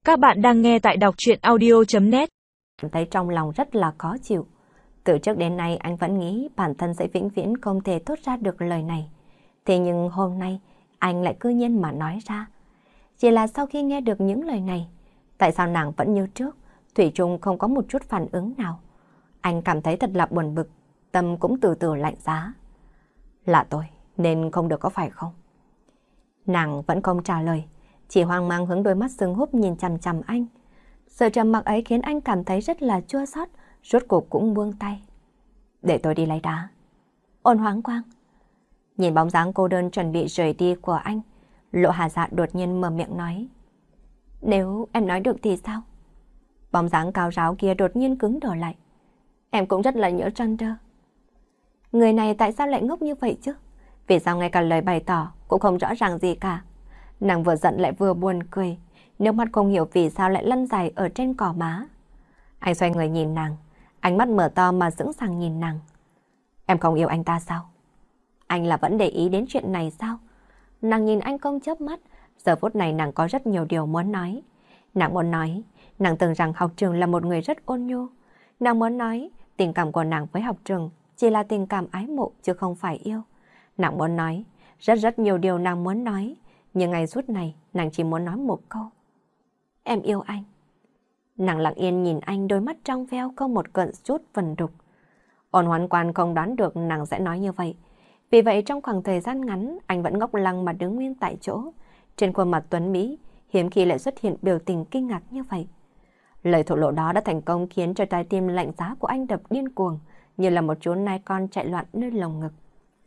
Các bạn đang nghe tại đọc truyện audio.net. Thấy trong lòng rất là khó chịu. Từ trước đến nay anh vẫn nghĩ bản thân sẽ vĩnh viễn không thể thốt ra được lời này. Thế nhưng hôm nay anh lại cư nhiên mà nói ra. Chỉ là sau khi nghe được những lời này, tại sao nàng vẫn như trước, thủy chung không có một chút phản ứng nào. Anh cảm thấy thật là buồn bực, tâm cũng từ từ lạnh giá. Là tôi, nên không được có phải không? Nàng vẫn không trả lời, chỉ hoang mang hướng đôi mắt sưng húp nhìn chằm chằm anh. Sự trầm mặc ấy khiến anh cảm thấy rất là chua xót, rốt cuộc cũng buông tay. Để tôi đi lấy đá. Ôn Hoáng Quang. Nhìn bóng dáng cô đơn chuẩn bị rời đi của anh, Lộ Hà Dạ đột nhiên mở miệng nói. Nếu em nói được thì sao? Bóng dáng cao ráo kia đột nhiên cứng đờ lại. Em cũng rất là nhớ Chandra. Người này tại sao lại ngốc như vậy chứ? Vì sao ngay cả lời bày tỏ cũng không rõ ràng gì cả? Nàng vừa giận lại vừa buồn cười, nước mắt không hiểu vì sao lại lăn dài ở trên cỏ má. Anh xoay người nhìn nàng, ánh mắt mở to mà sững sàng nhìn nàng. Em không yêu anh ta sao? Anh là vẫn để ý đến chuyện này sao? Nàng nhìn anh không chớp mắt, giờ phút này nàng có rất nhiều điều muốn nói. Nàng muốn nói, nàng tưởng rằng học trường là một người rất ôn nhu. Nàng muốn nói, tình cảm của nàng với học trường chỉ là tình cảm ái mộ chứ không phải yêu. Nàng muốn nói, rất nhiều điều nàng muốn nói, nhưng ngày phút này nàng chỉ muốn nói một câu. Em yêu anh. Nàng lặng yên nhìn anh, đôi mắt trong veo không một cận chút vần đục. Ôn Hoán Quan không đoán được nàng sẽ nói như vậy. Vì vậy trong khoảng thời gian ngắn, anh vẫn ngốc lăng mà đứng nguyên tại chỗ. Trên khuôn mặt tuấn mỹ, hiếm khi lại xuất hiện biểu tình kinh ngạc như vậy. Lời thổ lộ đó đã thành công khiến cho trái tim lạnh giá của anh đập điên cuồng, như là một chú nai con chạy loạn nơi lồng ngực.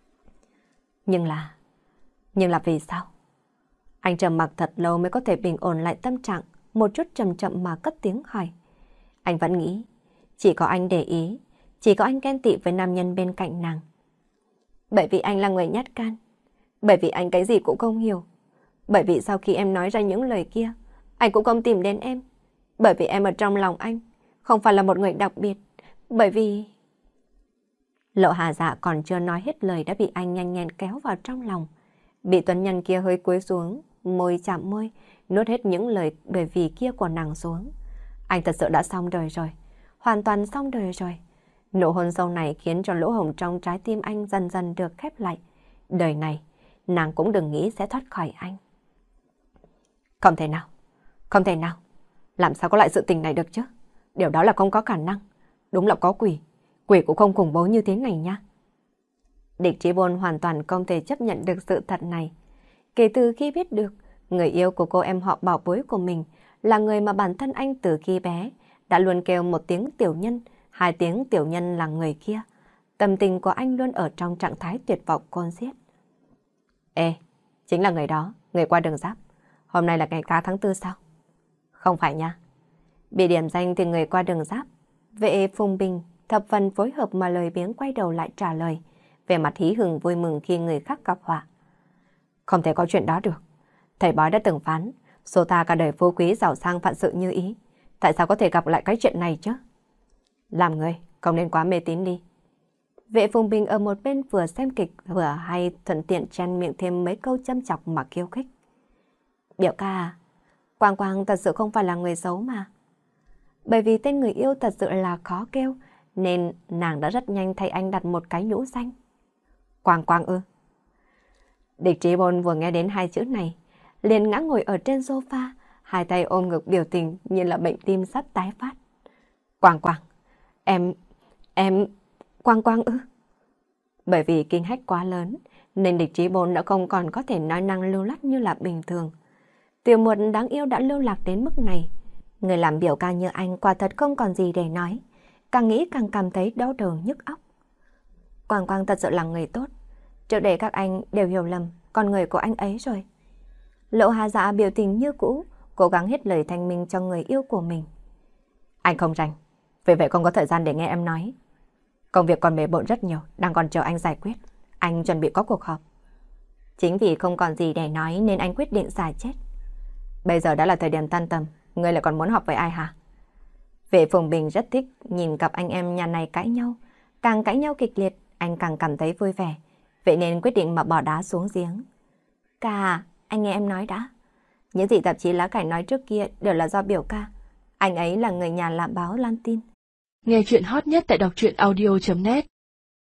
Nhưng là vì sao? Anh trầm mặc thật lâu mới có thể bình ổn lại tâm trạng, một chút chậm chậm mà cất tiếng hỏi. Anh vẫn nghĩ, chỉ có anh để ý, chỉ có anh ghen tị với nam nhân bên cạnh nàng. Bởi vì anh là người nhát gan, bởi vì anh cái gì cũng không hiểu, bởi vì sau khi em nói ra những lời kia, anh cũng không tìm đến em, bởi vì em ở trong lòng anh, không phải là một người đặc biệt, bởi vì... Lộ Hà Dạ còn chưa nói hết lời đã bị anh nhanh nhẹn kéo vào trong lòng. Bị tuấn nhân kia hơi cúi xuống, môi chạm môi, nuốt hết những lời bởi vì kia của nàng xuống. Anh thật sự đã xong đời rồi, hoàn toàn xong đời rồi. Nụ hôn sâu này khiến cho lỗ hổng trong trái tim anh dần dần được khép lại. Đời này, nàng cũng đừng nghĩ sẽ thoát khỏi anh. Không thể nào, không thể nào. Làm sao có lại sự tình này được chứ? Điều đó là không có khả năng. Đúng là có quỷ, quỷ cũng không khủng bố như thế này nha. Địch Trí Bôn hoàn toàn không thể chấp nhận được sự thật này. Kể từ khi biết được người yêu của cô em họ bảo bối của mình là người mà bản thân anh từ khi bé đã luôn kêu một tiếng tiểu nhân, hai tiếng tiểu nhân là người kia, tâm tình của anh luôn ở trong trạng thái tuyệt vọng khôn xiết. Ê, chính là người đó, người qua đường giáp. Hôm nay là ngày cá tháng 4 sao? Không phải nha. Bị điểm danh thì người qua đường giáp. Vệ Phùng Bình thập phần phối hợp mà lời biếng quay đầu lại trả lời, về mặt hí hửng vui mừng khi người khác gặp họa. Không thể có chuyện đó được. Thầy bói đã từng phán, số ta cả đời phú quý giàu sang vạn sự như ý. Tại sao có thể gặp lại cái chuyện này chứ? Làm người, không nên quá mê tín đi. Vệ Phùng Bình ở một bên vừa xem kịch vừa hay thuận tiện chen miệng thêm mấy câu châm chọc mà khiêu khích. Biểu ca à, Quang Quang thật sự không phải là người xấu mà. Bởi vì tên người yêu thật sự là khó kêu, nên nàng đã rất nhanh thay anh đặt một cái nhũ danh. Quang Quang ư? Địch Trí Bôn vừa nghe đến hai chữ này, liền ngã ngồi ở trên sofa, hai tay ôm ngực biểu tình như là bệnh tim sắp tái phát. Quang Quang, em, Quang Quang ư? Bởi vì kinh hách quá lớn, nên Địch Trí Bôn đã không còn có thể nói năng lưu loát như là bình thường. Tiểu Muội đáng yêu đã lưu lạc đến mức này. Người làm biểu ca như anh quả thật không còn gì để nói. Càng nghĩ càng cảm thấy đau đầu nhức óc. Quang Quang thật sự là người tốt. Trước đây các anh đều hiểu lầm con người của anh ấy rồi. Lộ Hà Dạ biểu tình như cũ, cố gắng hết lời thanh minh cho người yêu của mình. Anh không rảnh, vì vậy không có thời gian để nghe em nói. Công việc còn bề bộn rất nhiều, đang còn chờ anh giải quyết. Anh chuẩn bị có cuộc họp. Chính vì không còn gì để nói nên anh quyết định giải chết. Bây giờ đã là thời điểm tan tầm, ngươi lại còn muốn họp với ai hả? Vệ Phùng Bình rất thích nhìn cặp anh em nhà này cãi nhau. Càng cãi nhau kịch liệt, anh càng cảm thấy vui vẻ. Vậy nên quyết định mà bỏ đá xuống giếng. Ca, anh nghe em nói đã. Những gì tạp chí lá cải nói trước kia đều là do biểu ca. Anh ấy là người nhà làm báo lan tin. Nghe chuyện hot nhất tại đọc truyện audio.net